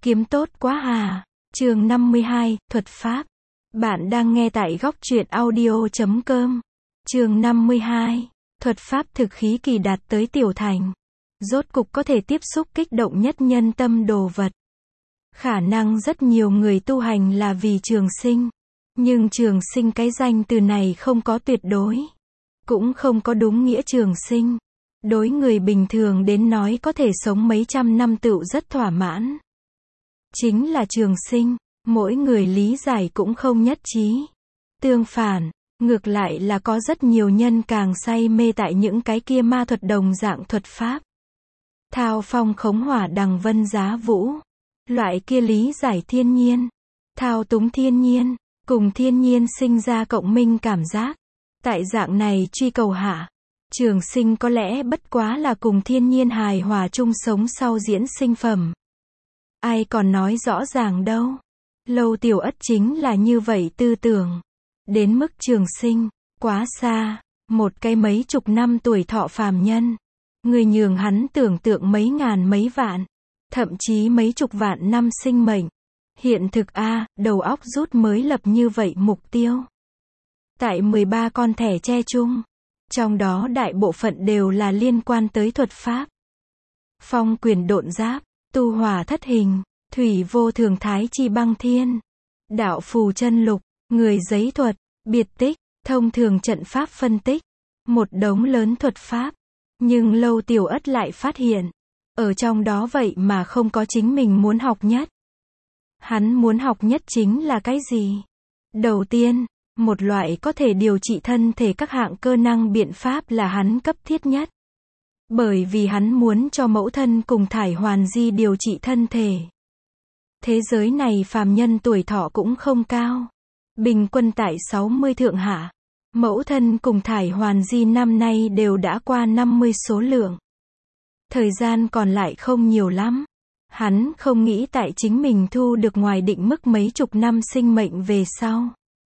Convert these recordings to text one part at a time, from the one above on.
Kiếm tốt quá à. Chương 52, thuật pháp. Bạn đang nghe tại góc truyện audio.com. Chương 52, thuật pháp thực khí kỳ đạt tới tiểu thành. Rốt cục có thể tiếp xúc kích động nhất nhân tâm đồ vật. Khả năng rất nhiều người tu hành là vì trường sinh. Nhưng trường sinh cái danh từ này không có tuyệt đối. Cũng không có đúng nghĩa trường sinh. Đối người bình thường đến nói có thể sống mấy trăm năm tựu rất thỏa mãn. Chính là trường sinh, mỗi người lý giải cũng không nhất trí. Tương phản, ngược lại là có rất nhiều nhân càng say mê tại những cái kia ma thuật đồng dạng thuật pháp. Thao phong khống hỏa đằng vân giá vũ. Loại kia lý giải thiên nhiên, thao túng thiên nhiên, cùng thiên nhiên sinh ra cộng minh cảm giác. Tại dạng này truy cầu hạ, trường sinh có lẽ bất quá là cùng thiên nhiên hài hòa chung sống sau diễn sinh phẩm. Ai còn nói rõ ràng đâu. Lâu Tiểu Ất chính là như vậy tư tưởng. Đến mức trường sinh, quá xa, một cái mấy chục năm tuổi thọ phàm nhân. Người nhường hắn tưởng tượng mấy ngàn mấy vạn, thậm chí mấy chục vạn năm sinh mệnh. Hiện thực đầu óc rút mới lập như vậy mục tiêu. Tại 13 con thẻ che chung, trong đó đại bộ phận đều là liên quan tới thuật pháp. Phong quyền độn giáp, tu hỏa thất hình, thủy vô thường thái chi băng thiên, đạo phù chân lục, người giấy thuật, biệt tích, thông thường trận pháp phân tích, một đống lớn thuật pháp. Nhưng Lâu Tiểu Ất lại phát hiện, ở trong đó vậy mà không có chính mình muốn học nhất. Hắn muốn học nhất chính là cái gì? Đầu tiên, một loại có thể điều trị thân thể các hạng cơ năng biện pháp là hắn cấp thiết nhất. Bởi vì hắn muốn cho mẫu thân cùng thải hoàn di điều trị thân thể. Thế giới này phàm nhân tuổi thọ cũng không cao. Bình quân tại 60 thượng hạ. Mẫu thân cùng thải hoàn di năm nay đều đã qua 50 số lượng. Thời gian còn lại không nhiều lắm. Hắn không nghĩ tại chính mình thu được ngoài định mức mấy chục năm sinh mệnh về sau.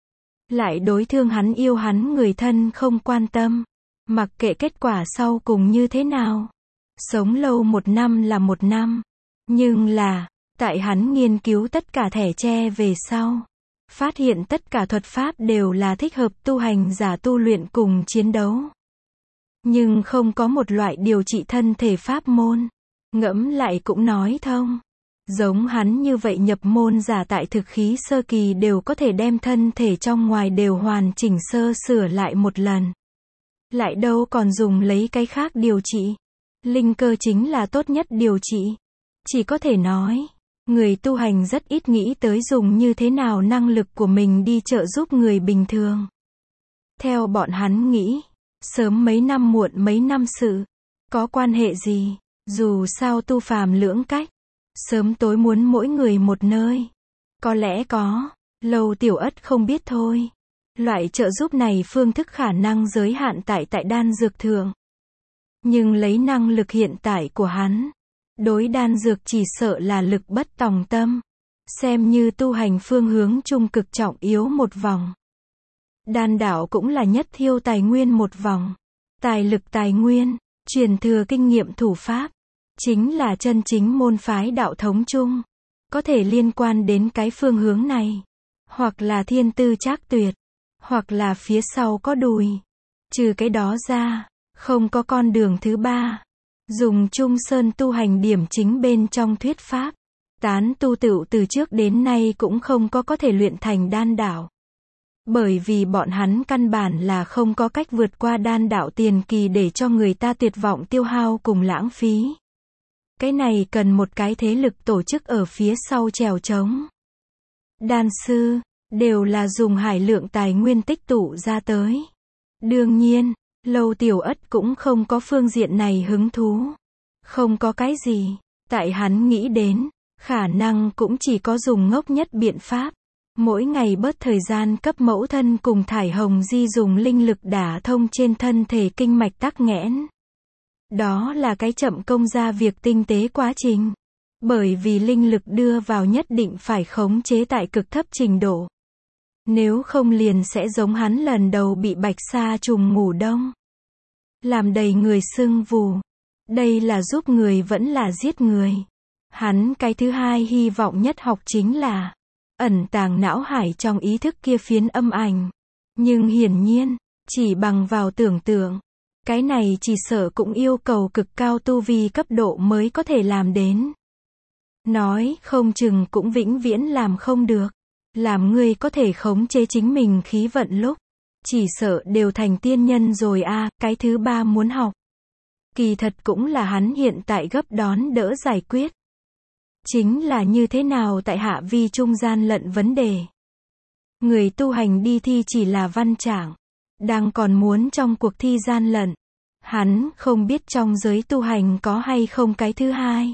Lại đối thương hắn yêu hắn người thân không quan tâm. Mặc kệ kết quả sau cùng như thế nào. Sống lâu một năm là một năm. Nhưng là, tại hắn nghiên cứu tất cả thẻ tre về sau. Phát hiện tất cả thuật pháp đều là thích hợp tu hành giả tu luyện cùng chiến đấu. Nhưng không có một loại điều trị thân thể pháp môn. Ngẫm lại cũng nói thông. Giống hắn như vậy nhập môn giả tại thực khí sơ kỳ đều có thể đem thân thể trong ngoài đều hoàn chỉnh sơ sửa lại một lần. Lại đâu còn dùng lấy cái khác điều trị. Linh cơ chính là tốt nhất điều trị. Chỉ có thể nói, người tu hành rất ít nghĩ tới dùng như thế nào năng lực của mình đi trợ giúp người bình thường. Theo bọn hắn nghĩ, sớm mấy năm muộn mấy năm sự, có quan hệ gì, dù sao tu phàm lưỡng cách, sớm tối muốn mỗi người một nơi. Có lẽ có, Lâu Tiểu Ất không biết thôi. Loại trợ giúp này phương thức khả năng giới hạn tại đan dược thượng. Nhưng lấy năng lực hiện tại của hắn, đối đan dược chỉ sợ là lực bất tòng tâm. Xem như tu hành phương hướng trung cực trọng yếu một vòng. Đan đạo cũng là nhất thiêu tài nguyên một vòng. Tài lực tài nguyên, truyền thừa kinh nghiệm thủ pháp. Chính là chân chính môn phái đạo thống chung. Có thể liên quan đến cái phương hướng này. Hoặc là thiên tư trác tuyệt. Hoặc là phía sau có đùi. Trừ cái đó ra, không có con đường thứ ba. Dùng Trung Sơn tu hành điểm chính bên trong thuyết pháp. Tán tu tựu từ trước đến nay cũng không có thể luyện thành đan đạo. Bởi vì bọn hắn căn bản là không có cách vượt qua đan đạo tiền kỳ để cho người ta tuyệt vọng tiêu hao cùng lãng phí. Cái này cần một cái thế lực tổ chức ở phía sau chèo chống. Đan sư, đều là dùng hải lượng tài nguyên tích tụ ra tới. Đương nhiên, Lâu Tiểu Ất cũng không có phương diện này hứng thú. Không có cái gì, tại hắn nghĩ đến, khả năng cũng chỉ có dùng ngốc nhất biện pháp. Mỗi ngày bớt thời gian cấp mẫu thân cùng thải hồng di dùng linh lực đả thông trên thân thể kinh mạch tắc nghẽn. Đó là cái chậm công ra việc tinh tế quá trình. Bởi vì linh lực đưa vào nhất định phải khống chế tại cực thấp trình độ. Nếu không liền sẽ giống hắn lần đầu bị bạch sa trùng ngủ đông. Làm đầy người sưng vù. Đây là giúp người vẫn là giết người. Hắn cái thứ hai hy vọng nhất học chính là ẩn tàng não hải trong ý thức kia phiến âm ảnh. Nhưng hiển nhiên, chỉ bằng vào tưởng tượng, cái này chỉ sợ cũng yêu cầu cực cao tu vi cấp độ mới có thể làm đến. Nói không chừng cũng vĩnh viễn làm không được. Làm ngươi có thể khống chế chính mình khí vận lúc, chỉ sợ đều thành tiên nhân rồi a. Cái thứ ba muốn học, kỳ thật cũng là hắn hiện tại gấp đón đỡ giải quyết. Chính là như thế nào tại hạ vi trung gian lận vấn đề. Người tu hành đi thi chỉ là văn trạng, đang còn muốn trong cuộc thi gian lận. Hắn không biết trong giới tu hành có hay không cái thứ hai.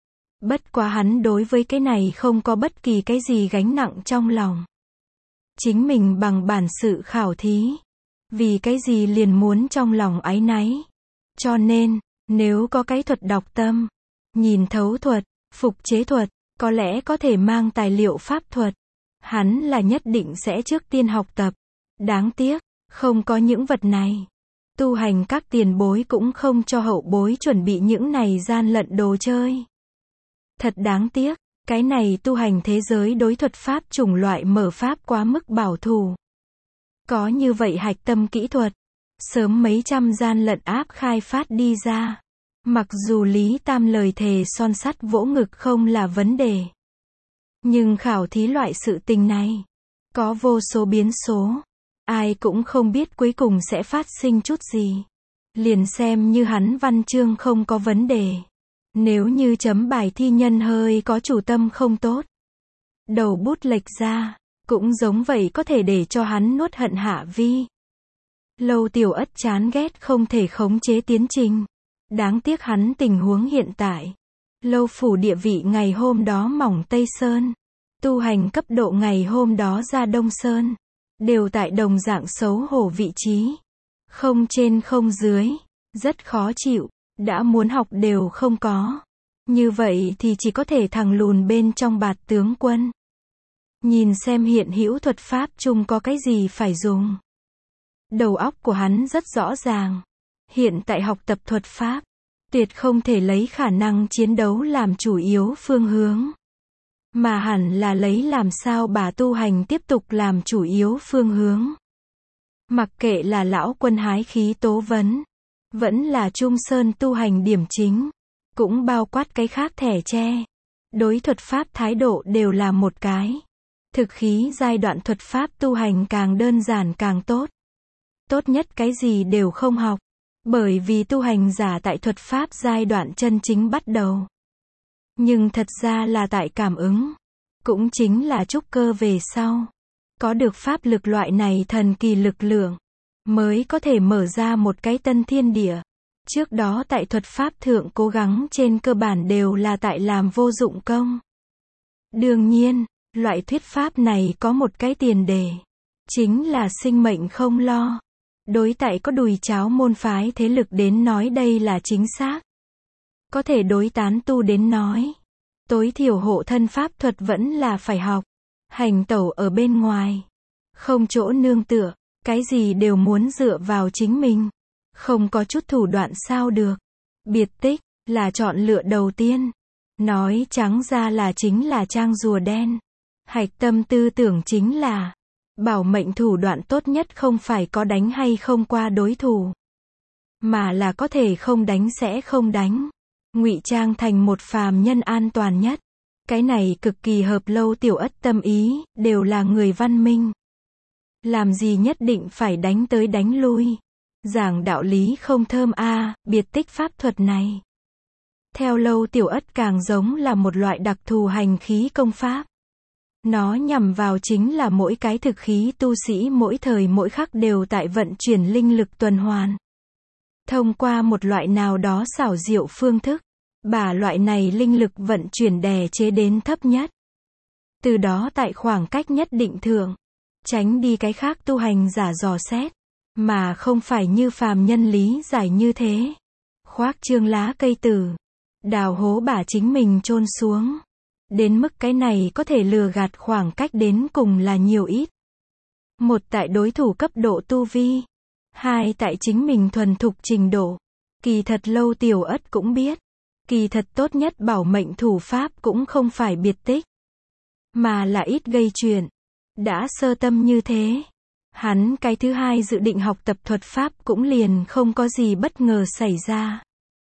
Bất quá hắn đối với cái này không có bất kỳ cái gì gánh nặng trong lòng. Chính mình bằng bản sự khảo thí. Vì cái gì liền muốn trong lòng áy náy. Cho nên, nếu có cái thuật đọc tâm, nhìn thấu thuật, phục chế thuật, có lẽ có thể mang tài liệu pháp thuật. Hắn là nhất định sẽ trước tiên học tập. Đáng tiếc, không có những vật này. Tu hành các tiền bối cũng không cho hậu bối chuẩn bị những này gian lận đồ chơi. Thật đáng tiếc, cái này tu hành thế giới đối thuật pháp chủng loại mở pháp quá mức bảo thủ. Có như vậy hạch tâm kỹ thuật, sớm mấy trăm gian lận áp khai phát đi ra. Mặc dù Lý Tam lời thề son sắt vỗ ngực không là vấn đề. Nhưng khảo thí loại sự tình này, có vô số biến số. Ai cũng không biết cuối cùng sẽ phát sinh chút gì. Liền xem như hắn văn chương không có vấn đề. Nếu như chấm bài thi nhân hơi có chủ tâm không tốt, đầu bút lệch ra, cũng giống vậy có thể để cho hắn nuốt hận Hạ Vi. Lâu Tiểu Ất chán ghét không thể khống chế tiến trình. Đáng tiếc hắn tình huống hiện tại. Lâu phủ địa vị ngày hôm đó mỏng Tây Sơn. Tu hành cấp độ ngày hôm đó ra Đông Sơn. Đều tại đồng dạng xấu hổ vị trí. Không trên không dưới. Rất khó chịu. Đã muốn học đều không có. Như vậy thì chỉ có thể thằng lùn bên trong bạt tướng quân. Nhìn xem hiện hữu thuật pháp chung có cái gì phải dùng. Đầu óc của hắn rất rõ ràng. Hiện tại học tập thuật pháp, tuyệt không thể lấy khả năng chiến đấu làm chủ yếu phương hướng. Mà hẳn là lấy làm sao bà tu hành tiếp tục làm chủ yếu phương hướng. Mặc kệ là lão quân hái khí tố vấn, vẫn là Trung Sơn tu hành điểm chính, cũng bao quát cái khác thẻ tre. Đối thuật pháp thái độ đều là một cái. Thực khí giai đoạn thuật pháp tu hành càng đơn giản càng tốt. Tốt nhất cái gì đều không học. Bởi vì tu hành giả tại thuật pháp giai đoạn chân chính bắt đầu. Nhưng thật ra là tại cảm ứng. Cũng chính là trúc cơ về sau. Có được pháp lực loại này thần kỳ lực lượng. Mới có thể mở ra một cái tân thiên địa. Trước đó tại thuật pháp thượng cố gắng trên cơ bản đều là tại làm vô dụng công. Đương nhiên, loại thuyết pháp này có một cái tiền đề. Chính là sinh mệnh không lo. Đối tại có đùi cháo môn phái thế lực đến nói đây là chính xác. Có thể đối tán tu đến nói. Tối thiểu hộ thân pháp thuật vẫn là phải học. Hành tẩu ở bên ngoài. Không chỗ nương tựa. Cái gì đều muốn dựa vào chính mình. Không có chút thủ đoạn sao được. Biệt tích, là chọn lựa đầu tiên. Nói trắng ra là chính là trang rùa đen. Hạch tâm tư tưởng chính là bảo mệnh thủ đoạn tốt nhất không phải có đánh hay không qua đối thủ. Mà là có thể không đánh sẽ không đánh. Ngụy trang thành một phàm nhân an toàn nhất. Cái này cực kỳ hợp Lâu Tiểu Ất tâm ý, đều là người văn minh. Làm gì nhất định phải đánh tới đánh lui. Giảng đạo lý không thơm a, biệt tích pháp thuật này. Theo Lâu Tiểu Ất càng giống là một loại đặc thù hành khí công pháp. Nó nhằm vào chính là mỗi cái thực khí tu sĩ mỗi thời mỗi khắc đều tại vận chuyển linh lực tuần hoàn. Thông qua một loại nào đó xảo diệu phương thức, bà loại này linh lực vận chuyển đè chế đến thấp nhất. Từ đó tại khoảng cách nhất định thượng, tránh đi cái khác tu hành giả dò xét, mà không phải như phàm nhân lý giải như thế. Khoác trương lá cây tử, đào hố bà chính mình chôn xuống. Đến mức cái này có thể lừa gạt khoảng cách đến cùng là nhiều ít. Một tại đối thủ cấp độ tu vi. Hai tại chính mình thuần thục trình độ. Kỳ thật Lâu Tiểu Ất cũng biết. Kỳ thật tốt nhất bảo mệnh thủ pháp cũng không phải biệt tích, mà là ít gây chuyện. Đã sơ tâm như thế, hắn cái thứ hai dự định học tập thuật pháp cũng liền không có gì bất ngờ xảy ra.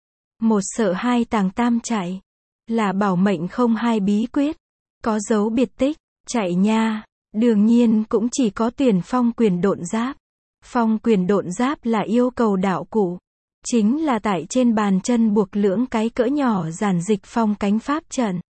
Một sợ hai tàng tam chạy, là bảo mệnh không hai bí quyết, có dấu biệt tích, chạy nha, đương nhiên cũng chỉ có tuyển phong quyền độn giáp. Phong quyền độn giáp là yêu cầu đạo cụ, chính là tại trên bàn chân buộc lưỡng cái cỡ nhỏ giản dịch phong cánh pháp trận.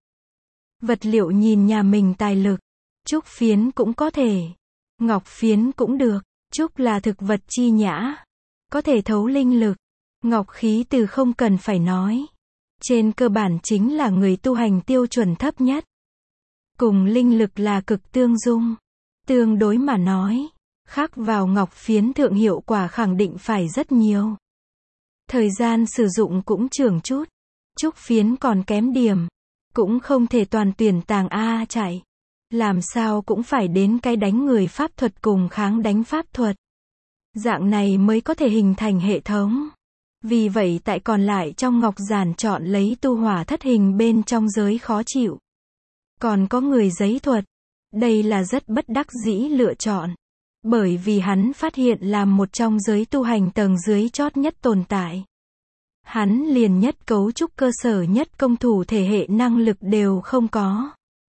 Vật liệu nhìn nhà mình tài lực, trúc phiến cũng có thể, ngọc phiến cũng được, trúc là thực vật chi nhã, có thể thấu linh lực, ngọc khí từ không cần phải nói. Trên cơ bản chính là người tu hành tiêu chuẩn thấp nhất. Cùng linh lực là cực tương dung. Tương đối mà nói, khắc vào ngọc phiến thượng hiệu quả khẳng định phải rất nhiều. Thời gian sử dụng cũng trưởng chút. Trúc phiến còn kém điểm. Cũng không thể toàn tuyển tàng A chạy. Làm sao cũng phải đến cái đánh người pháp thuật cùng kháng đánh pháp thuật. Dạng này mới có thể hình thành hệ thống. Vì vậy tại còn lại trong ngọc giản chọn lấy tu hỏa thất hình bên trong giới khó chịu. Còn có người giấy thuật. Đây là rất bất đắc dĩ lựa chọn. Bởi vì hắn phát hiện là một trong giới tu hành tầng dưới chót nhất tồn tại. Hắn liền nhất cấu trúc cơ sở nhất công thủ thể hệ năng lực đều không có.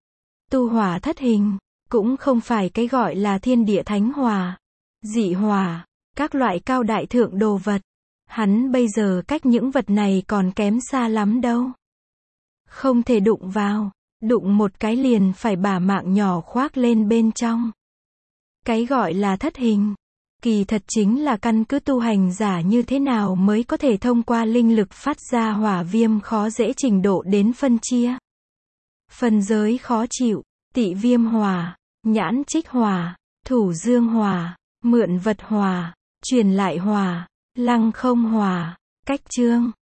Tu hỏa thất hình, cũng không phải cái gọi là thiên địa thánh hỏa, dị hỏa, các loại cao đại thượng đồ vật. Hắn bây giờ cách những vật này còn kém xa lắm đâu. Không thể đụng vào, đụng một cái liền phải bả mạng nhỏ khoác lên bên trong. Cái gọi là thất hình, kỳ thật chính là căn cứ tu hành giả như thế nào mới có thể thông qua linh lực phát ra hỏa viêm khó dễ trình độ đến phân chia. Phân giới khó chịu, tị viêm hỏa, nhãn trích hỏa, thủ dương hỏa, mượn vật hỏa, truyền lại hỏa, lăng không hỏa, cách chương.